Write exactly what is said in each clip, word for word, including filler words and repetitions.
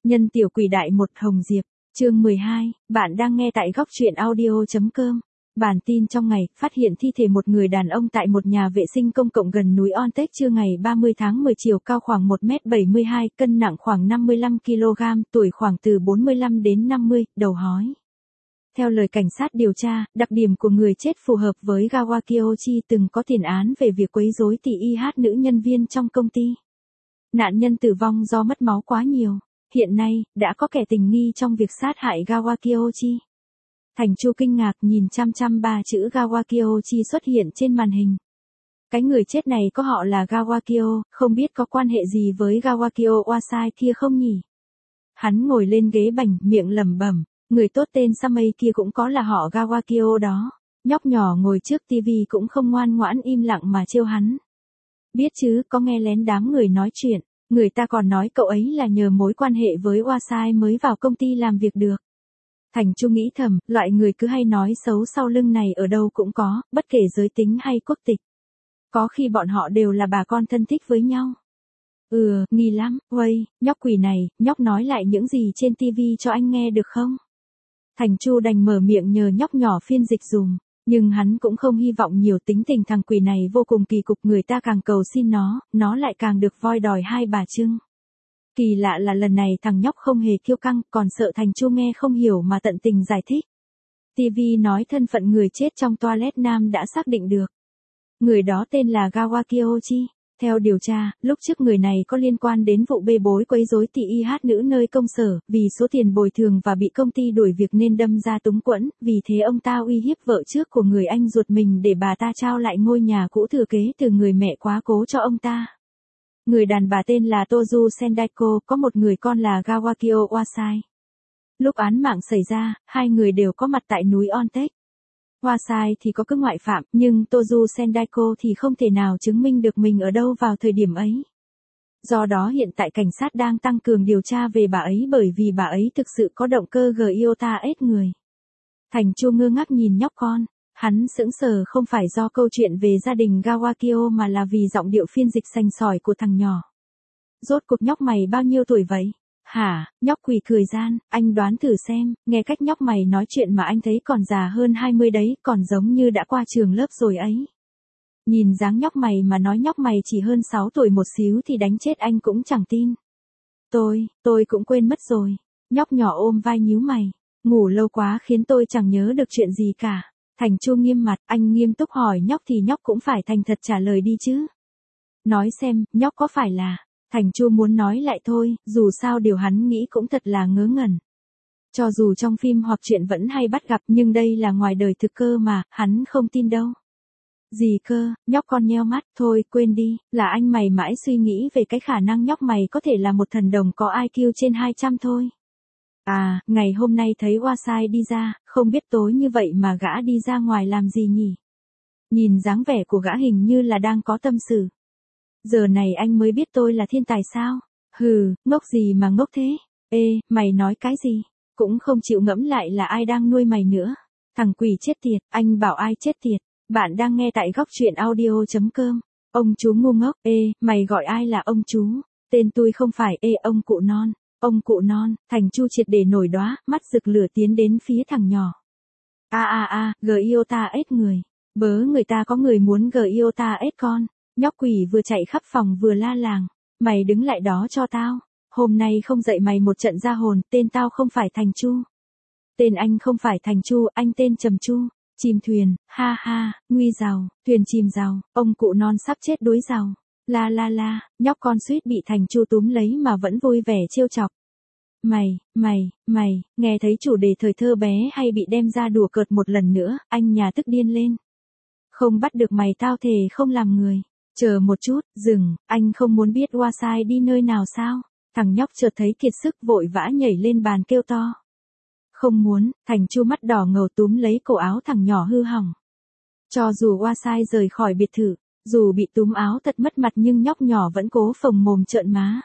Nhân tiểu quỷ đại một Hồng Diệp, chương mười hai, bạn đang nghe tại góc truyện audio.com. Bản tin trong ngày, phát hiện thi thể một người đàn ông tại một nhà vệ sinh công cộng gần núi On Tech trưa ngày ba mươi tháng mười, chiều cao khoảng một mét bảy mươi hai, cân nặng khoảng năm mươi lăm ki lô gam, tuổi khoảng từ bốn mươi lăm đến năm mươi, đầu hói. Theo lời cảnh sát điều tra, đặc điểm của người chết phù hợp với Gawa Kiyoshi, từng có tiền án về việc quấy rối tỉ y hát nữ nhân viên trong công ty. Nạn nhân tử vong do mất máu quá nhiều. Hiện nay, đã có kẻ tình nghi trong việc sát hại Gawa Kiyoshi. Thành Chu kinh ngạc nhìn chăm chăm ba chữ Gawa Kiyoshi xuất hiện trên màn hình. Cái người chết này có họ là Gawa Kyo, không biết có quan hệ gì với Gawa Kyo Wasai kia không nhỉ? Hắn ngồi lên ghế bành, miệng lẩm bẩm, người tốt tên Samei kia cũng có là họ Gawa Kyo đó. Nhóc nhỏ ngồi trước tivi cũng không ngoan ngoãn im lặng mà trêu hắn. Biết chứ, có nghe lén đám người nói chuyện. Người ta còn nói cậu ấy là nhờ mối quan hệ với Wasai mới vào công ty làm việc được. Thành Chu nghĩ thầm, loại người cứ hay nói xấu sau lưng này ở đâu cũng có, bất kể giới tính hay quốc tịch. Có khi bọn họ đều là bà con thân thích với nhau. Ừ, nghi lắm, uây, nhóc quỷ này, nhóc nói lại những gì trên tivi cho anh nghe được không? Thành Chu đành mở miệng nhờ nhóc nhỏ phiên dịch dùm. Nhưng hắn cũng không hy vọng nhiều, tính tình thằng quỷ này vô cùng kỳ cục, người ta càng cầu xin nó, nó lại càng được voi đòi hai bà trưng. Kỳ lạ là lần này thằng nhóc không hề kiêu căng, còn sợ Thành Chu nghe không hiểu mà tận tình giải thích. ti vi nói thân phận người chết trong toilet nam đã xác định được. Người đó tên là Gawa Kiyoshi. Theo điều tra, lúc trước người này có liên quan đến vụ bê bối quấy rối tỉ y hát nữ nơi công sở, vì số tiền bồi thường và bị công ty đuổi việc nên đâm ra túng quẫn, vì thế ông ta uy hiếp vợ trước của người anh ruột mình để bà ta trao lại ngôi nhà cũ thừa kế từ người mẹ quá cố cho ông ta. Người đàn bà tên là Tozu Sendaiko, có một người con là Gawakyo Wasai. Lúc án mạng xảy ra, hai người đều có mặt tại núi On Tech. Wasai thì có cứ ngoại phạm, nhưng Tozu Sendaiko thì không thể nào chứng minh được mình ở đâu vào thời điểm ấy. Do đó hiện tại cảnh sát đang tăng cường điều tra về bà ấy, bởi vì bà ấy thực sự có động cơ Giota ết người. Thành Chu ngơ ngác nhìn nhóc con, hắn sững sờ không phải do câu chuyện về gia đình Gawakyo mà là vì giọng điệu phiên dịch sành sỏi của thằng nhỏ. Rốt cuộc nhóc mày bao nhiêu tuổi vậy? Hả, nhóc quỷ cười gian, anh đoán thử xem, nghe cách nhóc mày nói chuyện mà anh thấy còn già hơn hai mươi đấy, còn giống như đã qua trường lớp rồi ấy. Nhìn dáng nhóc mày mà nói nhóc mày chỉ hơn sáu tuổi một xíu thì đánh chết anh cũng chẳng tin. Tôi, tôi cũng quên mất rồi. Nhóc nhỏ ôm vai nhíu mày, ngủ lâu quá khiến tôi chẳng nhớ được chuyện gì cả. Thành Chu nghiêm mặt, anh nghiêm túc hỏi nhóc thì nhóc cũng phải thành thật trả lời đi chứ. Nói xem, nhóc có phải là... Thành Chu muốn nói lại thôi, dù sao điều hắn nghĩ cũng thật là ngớ ngẩn. Cho dù trong phim hoặc truyện vẫn hay bắt gặp, nhưng đây là ngoài đời thực cơ mà, hắn không tin đâu. Gì cơ, nhóc con nheo mắt, thôi quên đi, là anh mày mãi suy nghĩ về cái khả năng nhóc mày có thể là một thần đồng có i kiu trên hai trăm thôi. À, ngày hôm nay thấy Wasai đi ra, không biết tối như vậy mà gã đi ra ngoài làm gì nhỉ? Nhìn dáng vẻ của gã hình như là đang có tâm sự. Giờ này anh mới biết tôi là thiên tài sao? Hừ, ngốc gì mà ngốc thế? Ê, mày nói cái gì? Cũng không chịu ngẫm lại là ai đang nuôi mày nữa. Thằng quỷ chết tiệt, anh bảo ai chết tiệt? Bạn đang nghe tại góc truyện audio.com. Ông chú ngu ngốc, ê, mày gọi ai là ông chú? Tên tôi không phải, ê, ông cụ non. Ông cụ non, Thành Chu triệt để nổi đóa, mắt rực lửa tiến đến phía thằng nhỏ. A a a, Giota ết người. Bớ người ta có người muốn Giota ết con. Nhóc quỷ vừa chạy khắp phòng vừa la làng. Mày đứng lại đó cho tao. Hôm nay không dạy mày một trận ra hồn, tên tao không phải Thành Chu. Tên anh không phải Thành Chu, anh tên Trầm Chu. Chìm thuyền, ha ha, nguy giàu, thuyền chìm giàu, ông cụ non sắp chết đuối giàu. La la la, nhóc con suýt bị Thành Chu túm lấy mà vẫn vui vẻ trêu chọc. Mày, mày, mày, nghe thấy chủ đề thời thơ bé hay bị đem ra đùa cợt một lần nữa, anh nhà tức điên lên. Không bắt được mày tao thề không làm người. Chờ một chút, dừng, anh không muốn biết Wasai đi nơi nào sao? Thằng nhóc chợt thấy kiệt sức vội vã nhảy lên bàn kêu to. Không muốn, Thành Chu mắt đỏ ngầu túm lấy cổ áo thằng nhỏ hư hỏng. Cho dù Wasai rời khỏi biệt thự, dù bị túm áo thật mất mặt nhưng nhóc nhỏ vẫn cố phồng mồm trợn má.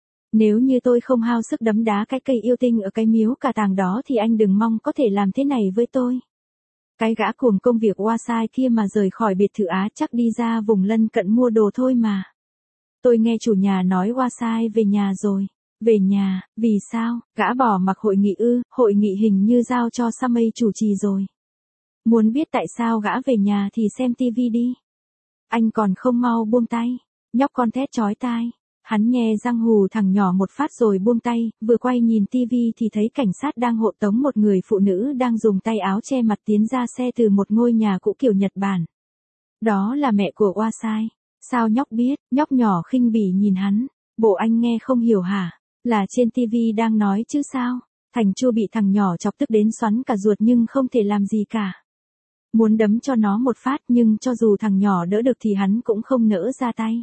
Nếu như tôi không hao sức đấm đá cái cây yêu tinh ở cái miếu cả tàng đó thì anh đừng mong có thể làm thế này với tôi. Cái gã cuồng công việc Wasai kia mà rời khỏi biệt thự Á chắc đi ra vùng lân cận mua đồ thôi mà. Tôi nghe chủ nhà nói Wasai về nhà rồi. Về nhà, vì sao, gã bỏ mặc hội nghị ư, hội nghị hình như giao cho Samay chủ trì rồi. Muốn biết tại sao gã về nhà thì xem tivi đi. Anh còn không mau buông tay, nhóc con thét chói tai. Hắn nhe răng hù thằng nhỏ một phát rồi buông tay, vừa quay nhìn tivi thì thấy cảnh sát đang hộ tống một người phụ nữ đang dùng tay áo che mặt tiến ra xe từ một ngôi nhà cũ kiểu Nhật Bản. Đó là mẹ của Wasai. Sao nhóc biết, nhóc nhỏ khinh bỉ nhìn hắn. Bộ anh nghe không hiểu hả? Là trên tivi đang nói chứ sao? Thành Chu bị thằng nhỏ chọc tức đến xoắn cả ruột nhưng không thể làm gì cả. Muốn đấm cho nó một phát nhưng cho dù thằng nhỏ đỡ được thì hắn cũng không nỡ ra tay.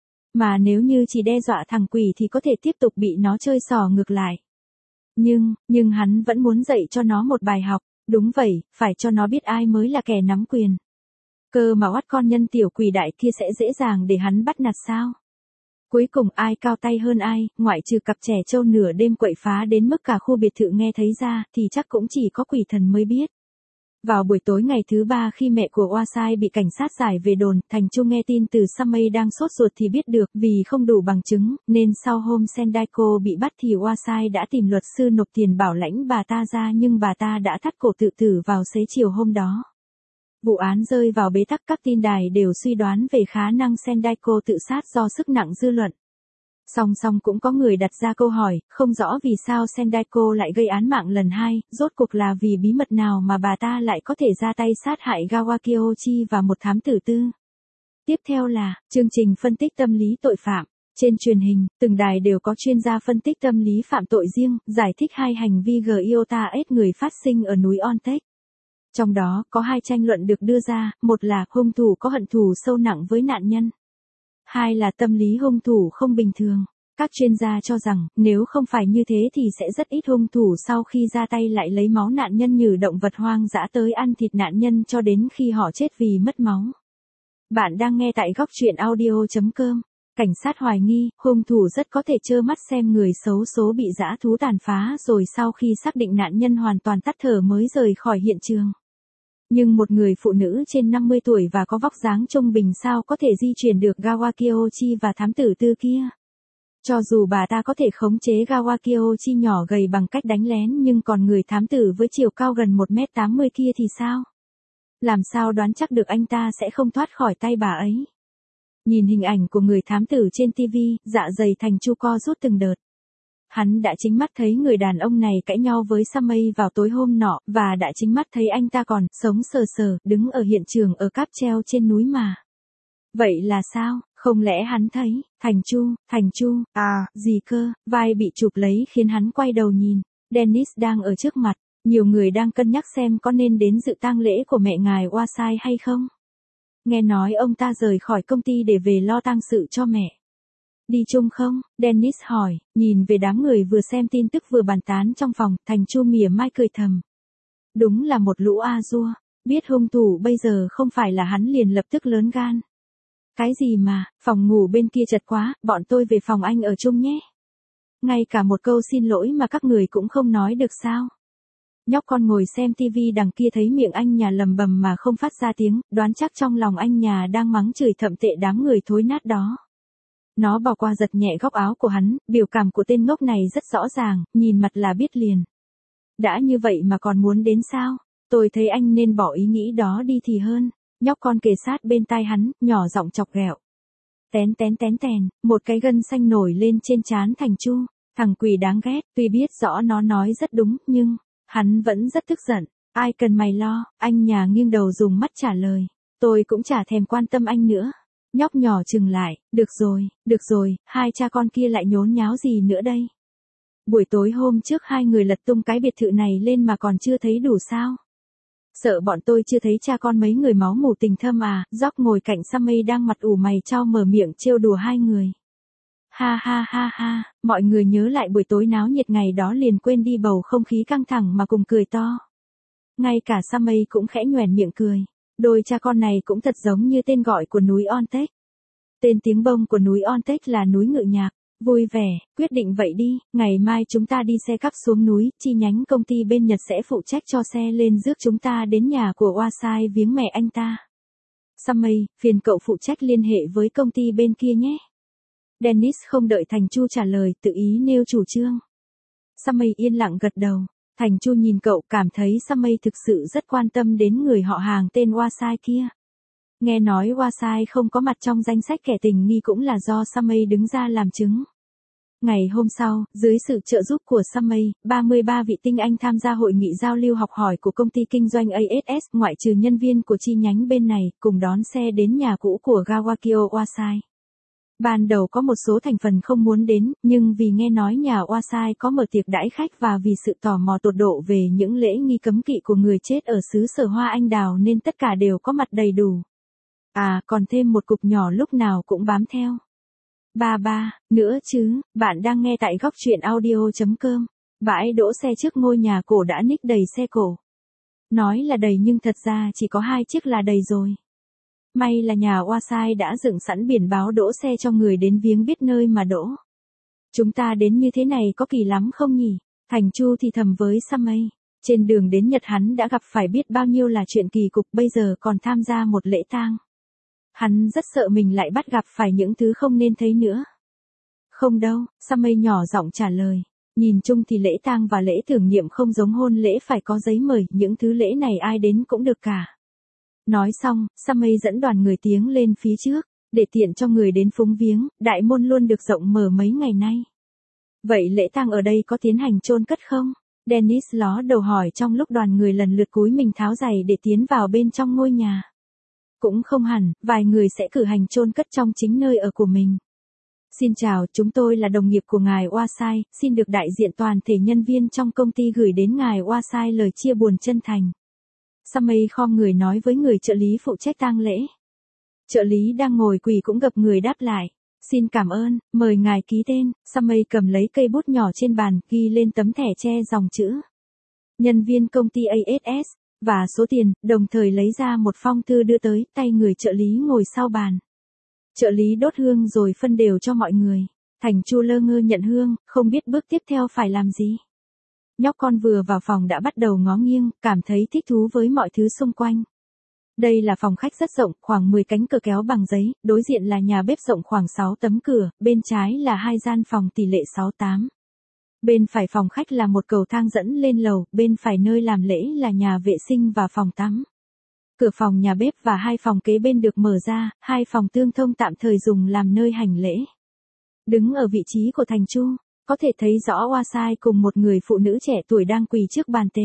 Mà nếu như chỉ đe dọa thằng quỷ thì có thể tiếp tục bị nó chơi xỏ ngược lại. Nhưng, nhưng hắn vẫn muốn dạy cho nó một bài học. Đúng vậy, phải cho nó biết ai mới là kẻ nắm quyền. Cơ mà oắt con nhân tiểu quỷ đại kia sẽ dễ dàng để hắn bắt nạt sao? Cuối cùng ai cao tay hơn ai, ngoại trừ cặp trẻ trâu nửa đêm quậy phá đến mức cả khu biệt thự nghe thấy ra, thì chắc cũng chỉ có quỷ thần mới biết. Vào buổi tối ngày thứ ba khi mẹ của Wasai bị cảnh sát giải về đồn, Thành Chu nghe tin từ Samay đang sốt ruột thì biết được vì không đủ bằng chứng, nên sau hôm Sendaiko bị bắt thì Wasai đã tìm luật sư nộp tiền bảo lãnh bà ta ra nhưng bà ta đã thắt cổ tự tử vào xế chiều hôm đó. Vụ án rơi vào bế tắc, các tin đài đều suy đoán về khả năng Sendaiko tự sát do sức nặng dư luận. Song song cũng có người đặt ra câu hỏi, không rõ vì sao Sendaiko lại gây án mạng lần hai, rốt cuộc là vì bí mật nào mà bà ta lại có thể ra tay sát hại Kawakyoshi và một thám tử tư. Tiếp theo là, chương trình phân tích tâm lý tội phạm. Trên truyền hình, từng đài đều có chuyên gia phân tích tâm lý phạm tội riêng, giải thích hai hành vi Gyota ép người phát sinh ở núi Ontek. Trong đó, có hai tranh luận được đưa ra, một là hung thủ có hận thù sâu nặng với nạn nhân. Hai là tâm lý hung thủ không bình thường. Các chuyên gia cho rằng, nếu không phải như thế thì sẽ rất ít hung thủ sau khi ra tay lại lấy máu nạn nhân như động vật hoang dã tới ăn thịt nạn nhân cho đến khi họ chết vì mất máu. Bạn đang nghe tại góc truyện audio chấm com. Cảnh sát hoài nghi, hung thủ rất có thể trơ mắt xem người xấu số bị dã thú tàn phá rồi sau khi xác định nạn nhân hoàn toàn tắt thở mới rời khỏi hiện trường. Nhưng một người phụ nữ trên năm mươi tuổi và có vóc dáng trung bình sao có thể di chuyển được Kawakyoshi và thám tử tư kia. Cho dù bà ta có thể khống chế Kawakyoshi nhỏ gầy bằng cách đánh lén nhưng còn người thám tử với chiều cao gần một mét tám mươi kia thì sao? Làm sao đoán chắc được anh ta sẽ không thoát khỏi tay bà ấy? Nhìn hình ảnh của người thám tử trên tivi, dạ dày Thành Chu co rút từng đợt. Hắn đã chính mắt thấy người đàn ông này cãi nhau với Samay vào tối hôm nọ, và đã chính mắt thấy anh ta còn, sống sờ sờ, đứng ở hiện trường ở cáp treo trên núi mà. Vậy là sao, không lẽ hắn thấy, Thành Chu, Thành Chu, à, gì cơ, vai bị chụp lấy khiến hắn quay đầu nhìn, Dennis đang ở trước mặt, nhiều người đang cân nhắc xem có nên đến dự tang lễ của mẹ ngài Wasai hay không. Nghe nói ông ta rời khỏi công ty để về lo tang sự cho mẹ. Đi chung không? Dennis hỏi, nhìn về đám người vừa xem tin tức vừa bàn tán trong phòng, Thành Chu mỉa mai cười thầm. Đúng là một lũ a dua, biết hung thủ bây giờ không phải là hắn liền lập tức lớn gan. Cái gì mà, phòng ngủ bên kia chật quá, bọn tôi về phòng anh ở chung nhé. Ngay cả một câu xin lỗi mà các người cũng không nói được sao? Nhóc con ngồi xem tivi đằng kia thấy miệng anh nhà lầm bầm mà không phát ra tiếng, đoán chắc trong lòng anh nhà đang mắng chửi thậm tệ đám người thối nát đó. Nó bỏ qua giật nhẹ góc áo của hắn, biểu cảm của tên ngốc này rất rõ ràng, nhìn mặt là biết liền. Đã như vậy mà còn muốn đến sao? Tôi thấy anh nên bỏ ý nghĩ đó đi thì hơn. Nhóc con kề sát bên tai hắn, nhỏ giọng chọc ghẹo. Tén tén tén tèn, một cái gân xanh nổi lên trên trán Thành Chu. Thằng quỷ đáng ghét, tuy biết rõ nó nói rất đúng, nhưng hắn vẫn rất tức giận. Ai cần mày lo, anh nhà nghiêng đầu dùng mắt trả lời. Tôi cũng chả thèm quan tâm anh nữa. Nhóc nhỏ chừng lại, được rồi, được rồi, hai cha con kia lại nhốn nháo gì nữa đây? Buổi tối hôm trước hai người lật tung cái biệt thự này lên mà còn chưa thấy đủ sao? Sợ bọn tôi chưa thấy cha con mấy người máu mủ tình thâm à? Jock ngồi cạnh Samay đang mặt ủ mày chau mở miệng trêu đùa hai người. Ha ha ha ha, mọi người nhớ lại buổi tối náo nhiệt ngày đó liền quên đi bầu không khí căng thẳng mà cùng cười to. Ngay cả Samay cũng khẽ nhoẻn miệng cười. Đôi cha con này cũng thật giống như tên gọi của núi Ontek. Tên tiếng bông của núi Ontek là núi ngự nhạc. Vui vẻ, quyết định vậy đi, ngày mai chúng ta đi xe cắp xuống núi, chi nhánh công ty bên Nhật sẽ phụ trách cho xe lên rước chúng ta đến nhà của Wasai viếng mẹ anh ta. Samay, phiền cậu phụ trách liên hệ với công ty bên kia nhé. Dennis không đợi Thành Chu trả lời, tự ý nêu chủ trương. Sammy yên lặng gật đầu. Thành Chu nhìn cậu, cảm thấy Sammy thực sự rất quan tâm đến người họ hàng tên Wasai kia. Nghe nói Wasai không có mặt trong danh sách kẻ tình nghi cũng là do Sammy đứng ra làm chứng. Ngày hôm sau, dưới sự trợ giúp của Sammy, ba mươi ba vị tinh anh tham gia hội nghị giao lưu học hỏi của công ty kinh doanh a ét ét, ngoại trừ nhân viên của chi nhánh bên này, cùng đón xe đến nhà cũ của Gawakio Wasai. Ban đầu có một số thành phần không muốn đến, nhưng vì nghe nói nhà Wasai có mở tiệc đãi khách và vì sự tò mò tột độ về những lễ nghi cấm kỵ của người chết ở xứ sở hoa anh đào nên tất cả đều có mặt đầy đủ. À, còn thêm một cục nhỏ lúc nào cũng bám theo. Ba ba, nữa chứ, bạn đang nghe tại góc truyện audio chấm com. Bãi đỗ xe trước ngôi nhà cổ đã ních đầy xe cổ. Nói là đầy nhưng thật ra chỉ có hai chiếc là đầy rồi. May là nhà Wasai đã dựng sẵn biển báo đỗ xe cho người đến viếng biết nơi mà đỗ. Chúng ta đến như thế này có kỳ lắm không nhỉ? Thành Chu thì thầm với Sammy. Trên đường đến Nhật hắn đã gặp phải biết bao nhiêu là chuyện kỳ cục, bây giờ còn tham gia một lễ tang. Hắn rất sợ mình lại bắt gặp phải những thứ không nên thấy nữa. Không đâu, Sammy nhỏ giọng trả lời. Nhìn chung thì lễ tang và lễ tưởng niệm không giống hôn lễ phải có giấy mời, những thứ lễ này ai đến cũng được cả. Nói xong, Sammy dẫn đoàn người tiến lên phía trước, để tiện cho người đến phúng viếng, đại môn luôn được rộng mở mấy ngày nay. Vậy lễ tang ở đây có tiến hành chôn cất không? Dennis ló đầu hỏi trong lúc đoàn người lần lượt cúi mình tháo giày để tiến vào bên trong ngôi nhà. Cũng không hẳn, vài người sẽ cử hành chôn cất trong chính nơi ở của mình. Xin chào, chúng tôi là đồng nghiệp của ngài Wasai, xin được đại diện toàn thể nhân viên trong công ty gửi đến ngài Wasai lời chia buồn chân thành. Sammy khom người nói với người trợ lý phụ trách tang lễ. Trợ lý đang ngồi quỳ cũng gập người đáp lại. Xin cảm ơn, mời ngài ký tên. Sammy cầm lấy cây bút nhỏ trên bàn, ghi lên tấm thẻ che dòng chữ. Nhân viên công ty a ét ét, và số tiền, đồng thời lấy ra một phong thư đưa tới tay người trợ lý ngồi sau bàn. Trợ lý đốt hương rồi phân đều cho mọi người. Thành Chu lơ ngơ nhận hương, không biết bước tiếp theo phải làm gì. Nhóc con vừa vào phòng đã bắt đầu ngó nghiêng, cảm thấy thích thú với mọi thứ xung quanh. Đây là phòng khách rất rộng, khoảng mười cánh cửa kéo bằng giấy, đối diện là nhà bếp rộng khoảng sáu tấm cửa, bên trái là hai gian phòng tỷ lệ sáu tám. Bên phải phòng khách là một cầu thang dẫn lên lầu, bên phải nơi làm lễ là nhà vệ sinh và phòng tắm. Cửa phòng nhà bếp và hai phòng kế bên được mở ra, hai phòng tương thông tạm thời dùng làm nơi hành lễ. Đứng ở vị trí của Thành Chu, có thể thấy rõ Wasai cùng một người phụ nữ trẻ tuổi đang quỳ trước bàn tế.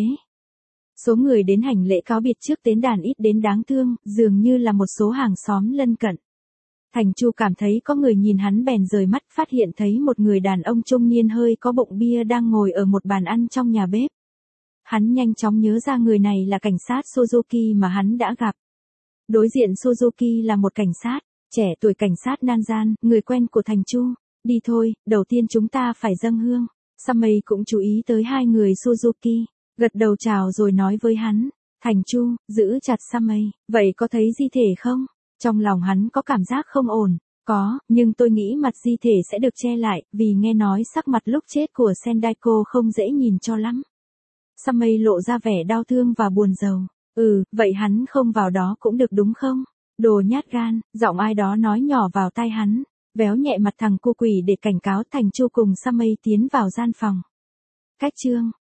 Số người đến hành lễ cáo biệt trước tế đàn ít đến đáng thương, dường như là một số hàng xóm lân cận. Thành Chu cảm thấy có người nhìn hắn bèn rời mắt, phát hiện thấy một người đàn ông trung niên hơi có bụng bia đang ngồi ở một bàn ăn trong nhà bếp. Hắn nhanh chóng nhớ ra người này là cảnh sát Suzuki mà hắn đã gặp. Đối diện Suzuki là một cảnh sát, trẻ tuổi cảnh sát Nanjan, người quen của Thành Chu. Đi thôi, đầu tiên chúng ta phải dâng hương. Sammy cũng chú ý tới hai người Suzuki, gật đầu chào rồi nói với hắn. Thành Chu, giữ chặt Sammy, vậy có thấy di thể không? Trong lòng hắn có cảm giác không ổn. Có, nhưng tôi nghĩ mặt di thể sẽ được che lại, vì nghe nói sắc mặt lúc chết của Sendaiko không dễ nhìn cho lắm. Sammy lộ ra vẻ đau thương và buồn rầu. Ừ, vậy hắn không vào đó cũng được đúng không? Đồ nhát gan, giọng ai đó nói nhỏ vào tai hắn. Véo nhẹ mặt thằng cu quỷ để cảnh cáo. Thành Chu cùng Sammy tiến vào gian phòng. Cách chương